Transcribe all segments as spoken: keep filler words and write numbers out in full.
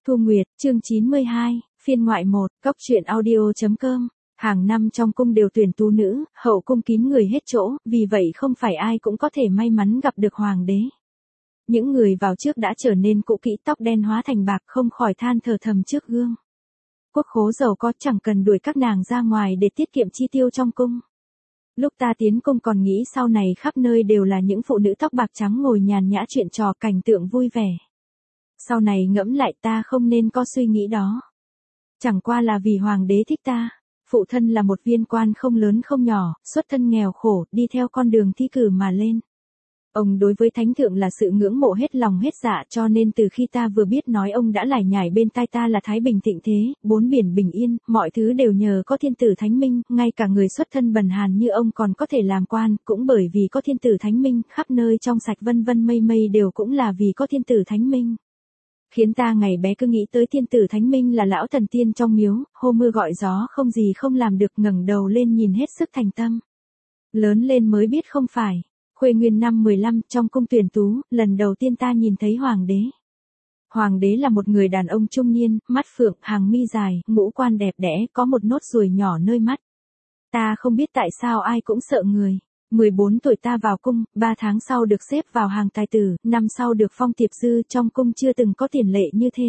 Thu Nguyệt, chương chín mươi hai, phiên ngoại một, cốc truyện audio.com. Hàng năm trong cung đều tuyển tú nữ, hậu cung kín người hết chỗ, vì vậy không phải ai cũng có thể may mắn gặp được hoàng đế. Những người vào trước đã trở nên cũ kỹ, tóc đen hóa thành bạc, không khỏi than thở thầm trước gương. Quốc khố giàu có, chẳng cần đuổi các nàng ra ngoài để tiết kiệm chi tiêu trong cung. Lúc ta tiến cung còn nghĩ sau này khắp nơi đều là những phụ nữ tóc bạc trắng ngồi nhàn nhã chuyện trò, cảnh tượng vui vẻ. Sau này ngẫm lại ta không nên có suy nghĩ đó. Chẳng qua là vì hoàng đế thích ta. Phụ thân là một viên quan không lớn không nhỏ, xuất thân nghèo khổ, đi theo con đường thi cử mà lên. Ông đối với thánh thượng là sự ngưỡng mộ hết lòng hết dạ, cho nên từ khi ta vừa biết nói ông đã lải nhải bên tai ta là thái bình thịnh thế, bốn biển bình yên, mọi thứ đều nhờ có thiên tử thánh minh, ngay cả người xuất thân bần hàn như ông còn có thể làm quan, cũng bởi vì có thiên tử thánh minh, khắp nơi trong sạch vân vân mây mây đều cũng là vì có thiên tử thánh minh. Khiến ta ngày bé cứ nghĩ tới thiên tử thánh minh là lão thần tiên trong miếu, hô mưa gọi gió không gì không làm được, ngẩng đầu lên nhìn hết sức thành tâm. Lớn lên mới biết không phải. Khuê Nguyên năm mười lăm, trong cung tuyển tú, lần đầu tiên ta nhìn thấy hoàng đế. Hoàng đế là một người đàn ông trung niên, mắt phượng, hàng mi dài, ngũ quan đẹp đẽ, có một nốt ruồi nhỏ nơi mắt. Ta không biết tại sao ai cũng sợ người. mười bốn tuổi ta vào cung, ba tháng sau được xếp vào hàng tài tử, năm sau được phong tiệp dư, trong cung chưa từng có tiền lệ như thế.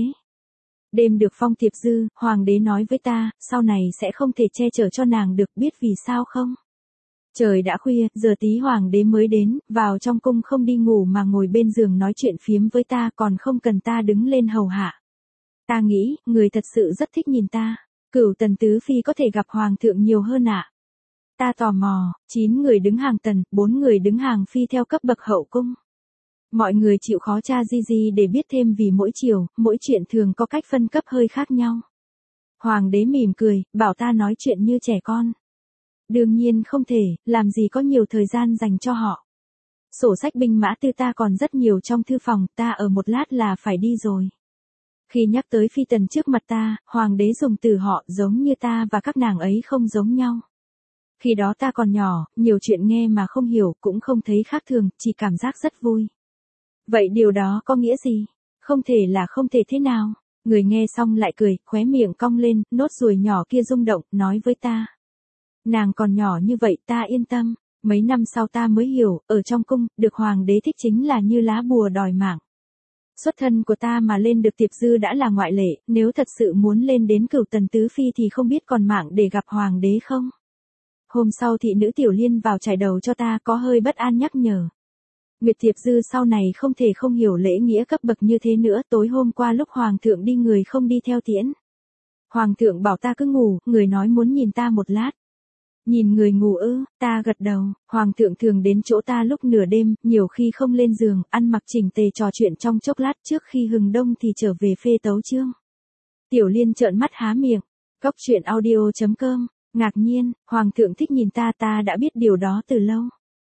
Đêm được phong tiệp dư, hoàng đế nói với ta, sau này sẽ không thể che chở cho nàng được, biết vì sao không? Trời đã khuya, giờ tí hoàng đế mới đến, vào trong cung không đi ngủ mà ngồi bên giường nói chuyện phiếm với ta, còn không cần ta đứng lên hầu hạ. Ta nghĩ, người thật sự rất thích nhìn ta. Cửu tần tứ phi có thể gặp hoàng thượng nhiều hơn ạ. À? Ta tò mò, chín người đứng hàng tần, bốn người đứng hàng phi theo cấp bậc hậu cung. Mọi người chịu khó tra di di để biết thêm, vì mỗi chiều, mỗi chuyện thường có cách phân cấp hơi khác nhau. Hoàng đế mỉm cười, bảo ta nói chuyện như trẻ con. Đương nhiên không thể, làm gì có nhiều thời gian dành cho họ. Sổ sách binh mã tư ta còn rất nhiều trong thư phòng, ta ở một lát là phải đi rồi. Khi nhắc tới phi tần trước mặt ta, hoàng đế dùng từ họ, giống như ta và các nàng ấy không giống nhau. Khi đó ta còn nhỏ, nhiều chuyện nghe mà không hiểu, cũng không thấy khác thường, chỉ cảm giác rất vui. Vậy điều đó có nghĩa gì? Không thể là không thể thế nào? Người nghe xong lại cười, khóe miệng cong lên, nốt ruồi nhỏ kia rung động, nói với ta. Nàng còn nhỏ như vậy, ta yên tâm. Mấy năm sau ta mới hiểu, ở trong cung, được hoàng đế thích chính là như lá bùa đòi mạng. Xuất thân của ta mà lên được tiệp dư đã là ngoại lệ, nếu thật sự muốn lên đến cửu tần tứ phi thì không biết còn mạng để gặp hoàng đế không? Hôm sau thị nữ Tiểu Liên vào trải đầu cho ta, có hơi bất an nhắc nhở. Nguyệt tiệp dư sau này không thể không hiểu lễ nghĩa cấp bậc như thế nữa, tối hôm qua lúc hoàng thượng đi người không đi theo tiễn. Hoàng thượng bảo ta cứ ngủ, người nói muốn nhìn ta một lát. Nhìn người ngủ ư, ta gật đầu, hoàng thượng thường đến chỗ ta lúc nửa đêm, nhiều khi không lên giường, ăn mặc chỉnh tề trò chuyện trong chốc lát, trước khi hừng đông thì trở về phê tấu chương. Tiểu Liên trợn mắt há miệng, cốc truyện audio.com, ngạc nhiên, hoàng thượng thích nhìn ta, ta đã biết điều đó từ lâu.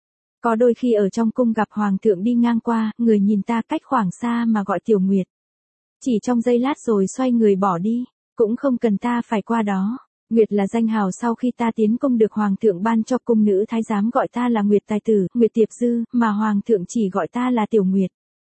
Có đôi khi ở trong cung gặp hoàng thượng đi ngang qua, người nhìn ta cách khoảng xa mà gọi Tiểu Nguyệt. Chỉ trong giây lát rồi xoay người bỏ đi, cũng không cần ta phải qua đó. Nguyệt là danh hào sau khi ta tiến cung được hoàng thượng ban cho, cung nữ thái giám gọi ta là Nguyệt tài tử, Nguyệt tiệp dư, mà hoàng thượng chỉ gọi ta là Tiểu Nguyệt.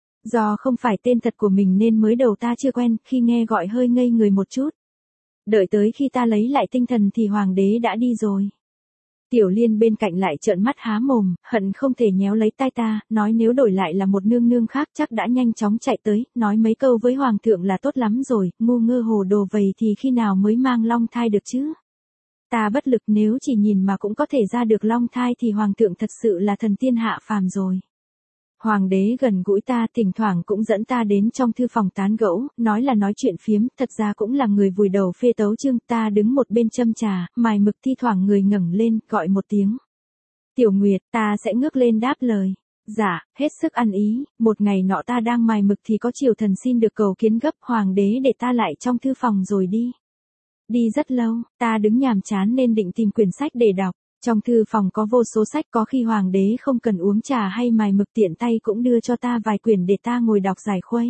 Do không phải tên thật của mình nên mới đầu ta chưa quen, khi nghe gọi hơi ngây người một chút. Đợi tới khi ta lấy lại tinh thần thì hoàng đế đã đi rồi. Tiểu Liên bên cạnh lại trợn mắt há mồm, hận không thể nhéo lấy tai ta, nói nếu đổi lại là một nương nương khác chắc đã nhanh chóng chạy tới, nói mấy câu với hoàng thượng là tốt lắm rồi, ngu ngơ hồ đồ vầy thì khi nào mới mang long thai được chứ? Ta bất lực, nếu chỉ nhìn mà cũng có thể ra được long thai thì hoàng thượng thật sự là thần tiên hạ phàm rồi. Hoàng đế gần gũi ta, thỉnh thoảng cũng dẫn ta đến trong thư phòng tán gẫu, nói là nói chuyện phiếm, thật ra cũng là người vùi đầu phê tấu chương, ta đứng một bên châm trà, mài mực, thi thoảng người ngẩng lên, gọi một tiếng. Tiểu Nguyệt, ta sẽ ngước lên đáp lời. Dạ, hết sức ăn ý, một ngày nọ ta đang mài mực thì có triều thần xin được cầu kiến gấp, hoàng đế để ta lại trong thư phòng rồi đi. Đi rất lâu, ta đứng nhàm chán nên định tìm quyển sách để đọc. Trong thư phòng có vô số sách, có khi hoàng đế không cần uống trà hay mài mực tiện tay cũng đưa cho ta vài quyển để ta ngồi đọc giải khuây.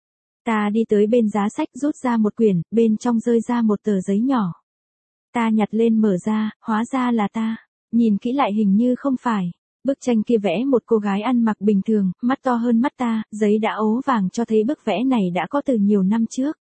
Ta đi tới bên giá sách rút ra một quyển, bên trong rơi ra một tờ giấy nhỏ. Ta nhặt lên mở ra, hóa ra là ta. Nhìn kỹ lại hình như không phải. Bức tranh kia vẽ một cô gái ăn mặc bình thường, mắt to hơn mắt ta, giấy đã ố vàng cho thấy bức vẽ này đã có từ nhiều năm trước.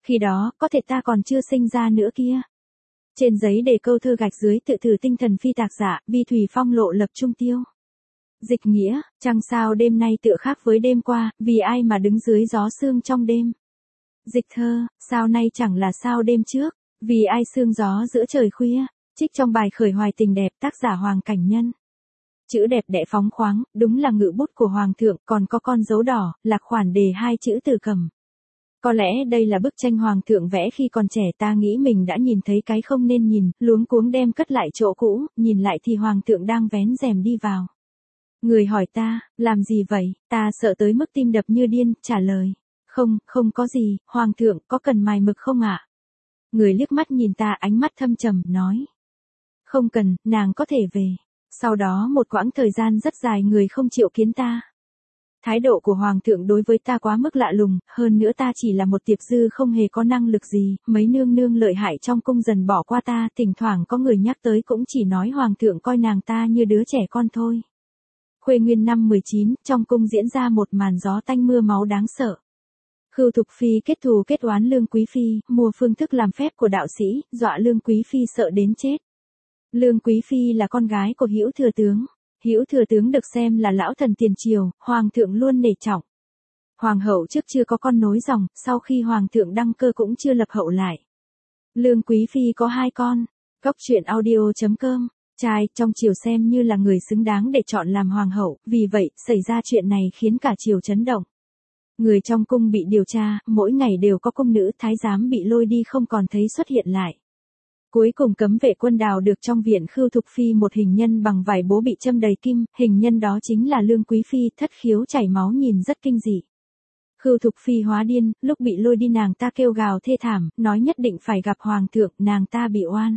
Khi đó, có thể ta còn chưa sinh ra nữa kia. Trên giấy đề câu thơ gạch dưới tự thử tinh thần phi tạc giả, bi thủy phong lộ lập trung tiêu. Dịch nghĩa, trăng sao đêm nay tựa khác với đêm qua, vì ai mà đứng dưới gió sương trong đêm. Dịch thơ, sao nay chẳng là sao đêm trước, vì ai sương gió giữa trời khuya. Trích trong bài khởi hoài tình đẹp tác giả Hoàng Cảnh Nhân. Chữ đẹp đẽ phóng khoáng, đúng là ngự bút của Hoàng thượng, còn có con dấu đỏ, là khoản đề hai chữ từ cầm. Có lẽ đây là bức tranh Hoàng thượng vẽ khi còn trẻ, ta nghĩ mình đã nhìn thấy cái không nên nhìn, luống cuống đem cất lại chỗ cũ, nhìn lại thì Hoàng thượng đang vén rèm đi vào. Người hỏi ta, làm gì vậy, ta sợ tới mức tim đập như điên, trả lời. Không, không có gì, Hoàng thượng, có cần mài mực không ạ? Người liếc mắt nhìn ta ánh mắt thâm trầm, nói. Không cần, nàng có thể về. Sau đó một quãng thời gian rất dài người không chịu kiến ta. Thái độ của Hoàng thượng đối với ta quá mức lạ lùng, hơn nữa ta chỉ là một tiệp dư không hề có năng lực gì, mấy nương nương lợi hại trong cung dần bỏ qua ta, thỉnh thoảng có người nhắc tới cũng chỉ nói Hoàng thượng coi nàng ta như đứa trẻ con thôi. Khuê Nguyên năm mười chín, trong cung diễn ra một màn gió tanh mưa máu đáng sợ. Khưu Thục Phi kết thù kết oán Lương Quý Phi, mua phương thức làm phép của đạo sĩ, dọa Lương Quý Phi sợ đến chết. Lương Quý Phi là con gái của Hữu Thừa Tướng. Hữu Thừa Tướng được xem là lão thần tiền triều, Hoàng thượng luôn nể trọng. Hoàng hậu trước chưa có con nối dòng, sau khi Hoàng thượng đăng cơ cũng chưa lập hậu lại. Lương Quý Phi có hai con. Góc truyện audio chấm com. Trai trong triều xem như là người xứng đáng để chọn làm hoàng hậu, vì vậy, xảy ra chuyện này khiến cả triều chấn động. Người trong cung bị điều tra, mỗi ngày đều có cung nữ thái giám bị lôi đi không còn thấy xuất hiện lại. Cuối cùng cấm vệ quân đào được trong viện Khưu Thục Phi một hình nhân bằng vải bố bị châm đầy kim, hình nhân đó chính là Lương Quý Phi, thất khiếu chảy máu nhìn rất kinh dị. Khưu Thục Phi hóa điên, lúc bị lôi đi nàng ta kêu gào thê thảm, nói nhất định phải gặp Hoàng thượng, nàng ta bị oan.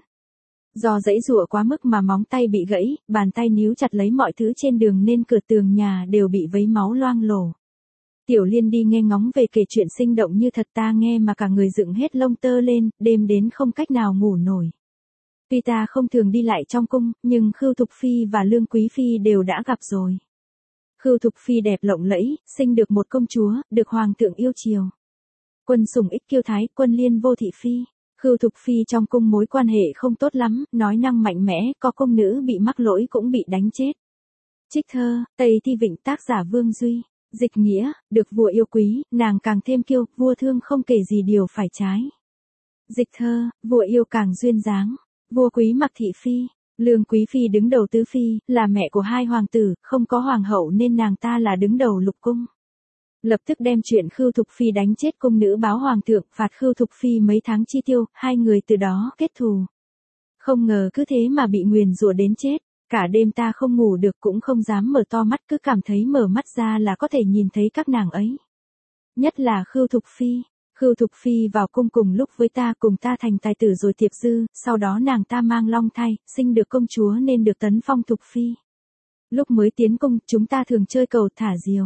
Do giãy giụa quá mức mà móng tay bị gãy, bàn tay níu chặt lấy mọi thứ trên đường nên cửa tường nhà đều bị vấy máu loang lổ. Tiểu Liên đi nghe ngóng về kể chuyện sinh động như thật, ta nghe mà cả người dựng hết lông tơ lên, đêm đến không cách nào ngủ nổi. Tuy ta không thường đi lại trong cung, nhưng Khưu Thục Phi và Lương Quý Phi đều đã gặp rồi. Khưu Thục Phi đẹp lộng lẫy, sinh được một công chúa, được Hoàng thượng yêu chiều. Quân sủng ích kiêu thái, Quân Liên vô thị phi. Khưu Thục Phi trong cung mối quan hệ không tốt lắm, nói năng mạnh mẽ, có công nữ bị mắc lỗi cũng bị đánh chết. Trích thơ, Tây Thi Vịnh tác giả Vương Duy. Dịch nghĩa, được vua yêu quý, nàng càng thêm kiêu, vua thương không kể gì điều phải trái. Dịch thơ, vua yêu càng duyên dáng, vua quý mặc thị phi. Lương Quý Phi đứng đầu tứ phi, là mẹ của hai hoàng tử, không có hoàng hậu nên nàng ta là đứng đầu lục cung. Lập tức đem chuyện Khưu Thục Phi đánh chết cung nữ báo Hoàng thượng, phạt Khưu Thục Phi mấy tháng chi tiêu, hai người từ đó kết thù. Không ngờ cứ thế mà bị nguyền rủa đến chết, cả đêm ta không ngủ được cũng không dám mở to mắt, cứ cảm thấy mở mắt ra là có thể nhìn thấy các nàng ấy. Nhất là Khưu Thục Phi. Khưu Thục Phi vào cung cùng lúc với ta, cùng ta thành tài tử rồi tiệp dư, sau đó nàng ta mang long thai, sinh được công chúa nên được tấn phong Thục Phi. Lúc mới tiến cung, chúng ta thường chơi cầu thả diều.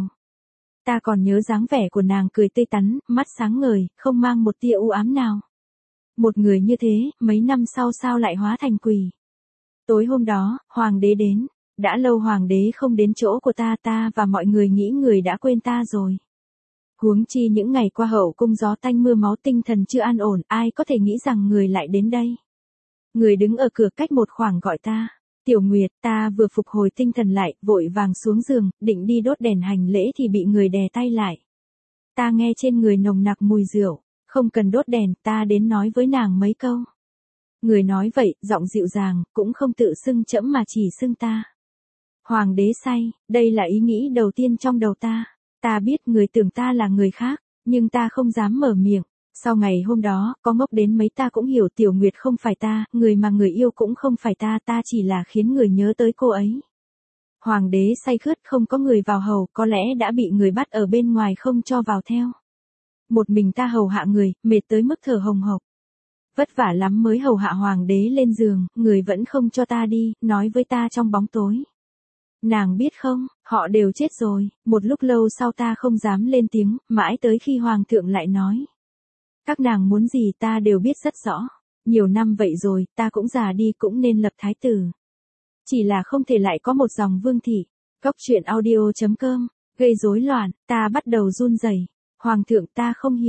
Ta còn nhớ dáng vẻ của nàng cười tươi tắn, mắt sáng ngời, không mang một tia u ám nào. Một người như thế, mấy năm sau sao lại hóa thành quỷ. Tối hôm đó, hoàng đế đến. Đã lâu hoàng đế không đến chỗ của ta, ta và mọi người nghĩ người đã quên ta rồi. Huống chi những ngày qua hậu cung gió tanh mưa máu, tinh thần chưa an ổn, ai có thể nghĩ rằng người lại đến đây. Người đứng ở cửa cách một khoảng gọi ta. Tiểu Nguyệt, ta vừa phục hồi tinh thần lại, vội vàng xuống giường, định đi đốt đèn hành lễ thì bị người đè tay lại. Ta nghe trên người nồng nặc mùi rượu, không cần đốt đèn, ta đến nói với nàng mấy câu. Người nói vậy, giọng dịu dàng, cũng không tự xưng trẫm mà chỉ xưng ta. Hoàng đế say, đây là ý nghĩ đầu tiên trong đầu ta. Ta biết người tưởng ta là người khác, nhưng ta không dám mở miệng. Sau ngày hôm đó, có ngốc đến mấy ta cũng hiểu Tiểu Nguyệt không phải ta, người mà người yêu cũng không phải ta, ta chỉ là khiến người nhớ tới cô ấy. Hoàng đế say khướt không có người vào hầu, có lẽ đã bị người bắt ở bên ngoài không cho vào theo. Một mình ta hầu hạ người, mệt tới mức thở hồng hộc. Vất vả lắm mới hầu hạ hoàng đế lên giường, người vẫn không cho ta đi, nói với ta trong bóng tối. Nàng biết không, họ đều chết rồi, một lúc lâu sau ta không dám lên tiếng, mãi tới khi hoàng thượng lại nói. Các nàng muốn gì ta đều biết rất rõ. Nhiều năm vậy rồi, ta cũng già đi cũng nên lập thái tử. Chỉ là không thể lại có một dòng vương thị. Góc truyện audio chấm com, gây rối loạn, ta bắt đầu run rẩy. Hoàng thượng ta không hiểu.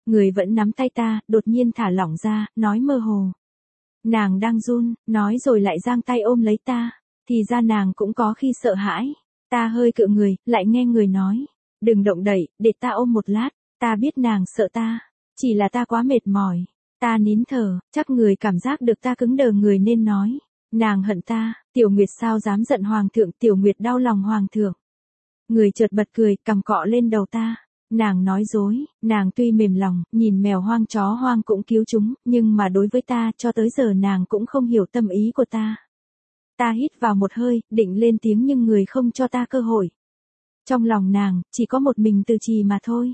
Người vẫn nắm tay ta, đột nhiên thả lỏng ra, nói mơ hồ. Nàng đang run, nói rồi lại giang tay ôm lấy ta. Thì ra nàng cũng có khi sợ hãi. Ta hơi cự người, lại nghe người nói. Đừng động đậy, để ta ôm một lát. Ta biết nàng sợ ta. Chỉ là ta quá mệt mỏi. Ta nín thở, chắc người cảm giác được ta cứng đờ người nên nói. Nàng hận ta, Tiểu Nguyệt sao dám giận hoàng thượng, Tiểu Nguyệt đau lòng hoàng thượng. Người chợt bật cười, cầm cọ lên đầu ta. Nàng nói dối, nàng tuy mềm lòng, nhìn mèo hoang chó hoang cũng cứu chúng, nhưng mà đối với ta, cho tới giờ nàng cũng không hiểu tâm ý của ta. Ta hít vào một hơi, định lên tiếng nhưng người không cho ta cơ hội. Trong lòng nàng, chỉ có một mình Từ Trì mà thôi.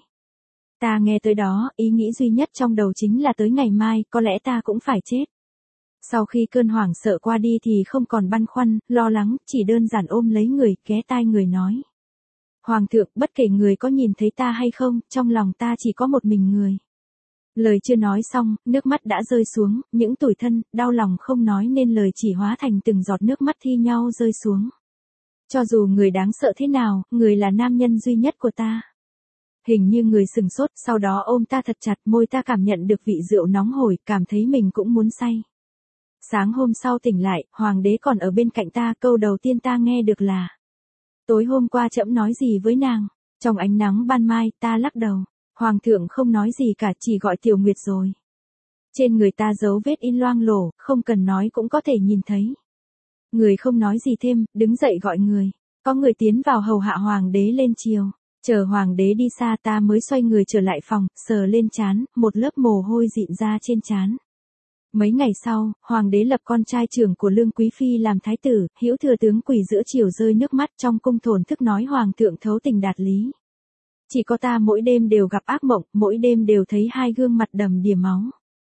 Ta nghe tới đó, ý nghĩ duy nhất trong đầu chính là tới ngày mai, có lẽ ta cũng phải chết. Sau khi cơn hoảng sợ qua đi thì không còn băn khoăn, lo lắng, chỉ đơn giản ôm lấy người, ghé tai người nói. Hoàng thượng, bất kể người có nhìn thấy ta hay không, trong lòng ta chỉ có một mình người. Lời chưa nói xong, nước mắt đã rơi xuống, những tủi thân, đau lòng không nói nên lời chỉ hóa thành từng giọt nước mắt thi nhau rơi xuống. Cho dù người đáng sợ thế nào, người là nam nhân duy nhất của ta. Hình như người sừng sốt, sau đó ôm ta thật chặt, môi ta cảm nhận được vị rượu nóng hổi, cảm thấy mình cũng muốn say. Sáng hôm sau tỉnh lại, hoàng đế còn ở bên cạnh ta, câu đầu tiên ta nghe được là: tối hôm qua trẫm nói gì với nàng? Trong ánh nắng ban mai, ta lắc đầu. Hoàng thượng không nói gì cả, chỉ gọi Tiểu Nguyệt rồi. Trên người ta dấu vết in loang lổ, không cần nói cũng có thể nhìn thấy. Người không nói gì thêm, đứng dậy gọi người. Có người tiến vào hầu hạ hoàng đế lên chiều. Chờ hoàng đế đi xa ta mới xoay người trở lại phòng, sờ lên trán, một lớp mồ hôi dịn ra trên trán. Mấy ngày sau, hoàng đế lập con trai trưởng của Lương Quý Phi làm thái tử, hữu thừa tướng quỳ giữa chiều rơi nước mắt trong cung thổn thức nói hoàng thượng thấu tình đạt lý. Chỉ có ta mỗi đêm đều gặp ác mộng, mỗi đêm đều thấy hai gương mặt đầm đìa máu.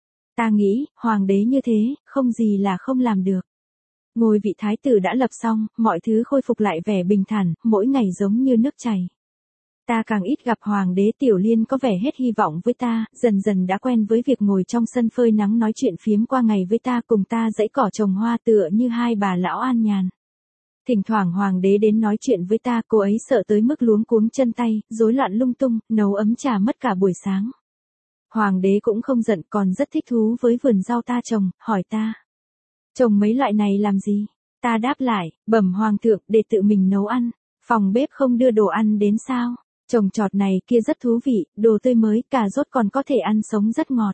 Ta nghĩ, hoàng đế như thế, không gì là không làm được. Ngôi vị thái tử đã lập xong, mọi thứ khôi phục lại vẻ bình thản, mỗi ngày giống như nước chảy. Ta càng ít gặp hoàng đế. Tiểu Liên có vẻ hết hy vọng với ta, dần dần đã quen với việc ngồi trong sân phơi nắng nói chuyện phiếm qua ngày với ta, cùng ta dãy cỏ trồng hoa tựa như hai bà lão an nhàn. Thỉnh thoảng hoàng đế đến nói chuyện với ta, cô ấy sợ tới mức luống cuống chân tay, rối loạn lung tung, nấu ấm trà mất cả buổi sáng. Hoàng đế cũng không giận, còn rất thích thú với vườn rau ta trồng, hỏi ta: trồng mấy loại này làm gì? Ta đáp lại: bẩm hoàng thượng, để tự mình nấu ăn. Phòng bếp không đưa đồ ăn đến sao? Trồng trọt này kia rất thú vị, đồ tươi mới, cà rốt còn có thể ăn sống rất ngọt.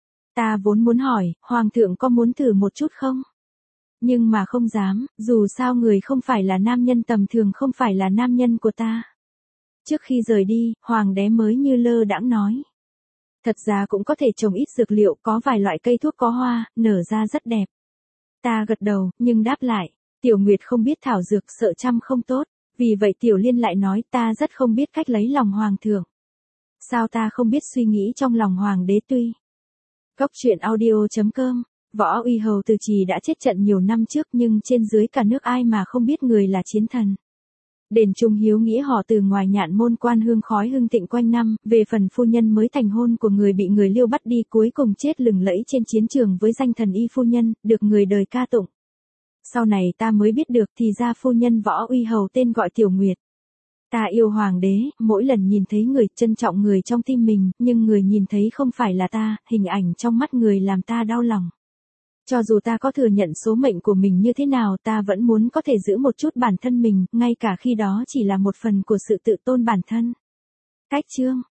Ta vốn muốn hỏi, hoàng thượng có muốn thử một chút không? Nhưng mà không dám, dù sao người không phải là nam nhân tầm thường, không phải là nam nhân của ta. Trước khi rời đi, hoàng đế mới như lơ đãng nói: thật ra cũng có thể trồng ít dược liệu, có vài loại cây thuốc có hoa, nở ra rất đẹp. Ta gật đầu, nhưng đáp lại: Tiểu Nguyệt không biết thảo dược, sợ chăm không tốt. Vì vậy Tiểu Liên lại nói ta rất không biết cách lấy lòng hoàng thượng. Sao ta không biết suy nghĩ trong lòng hoàng đế tuy. Góc truyện audio chấm com. Võ Uy Hầu Từ Trì đã chết trận nhiều năm trước nhưng trên dưới cả nước ai mà không biết người là chiến thần. Đền Trung Hiếu Nghĩa họ Từ ngoài nhạn môn quan hương khói hưng thịnh quanh năm, về phần phu nhân mới thành hôn của người bị người Liêu bắt đi cuối cùng chết lừng lẫy trên chiến trường với danh thần y phu nhân, được người đời ca tụng. Sau này ta mới biết được thì ra phu nhân Võ Uy Hầu tên gọi Tiểu Nguyệt. Ta yêu hoàng đế, mỗi lần nhìn thấy người, trân trọng người trong tim mình, nhưng người nhìn thấy không phải là ta, hình ảnh trong mắt người làm ta đau lòng. Cho dù ta có thừa nhận số mệnh của mình như thế nào, ta vẫn muốn có thể giữ một chút bản thân mình, ngay cả khi đó chỉ là một phần của sự tự tôn bản thân. Cách chương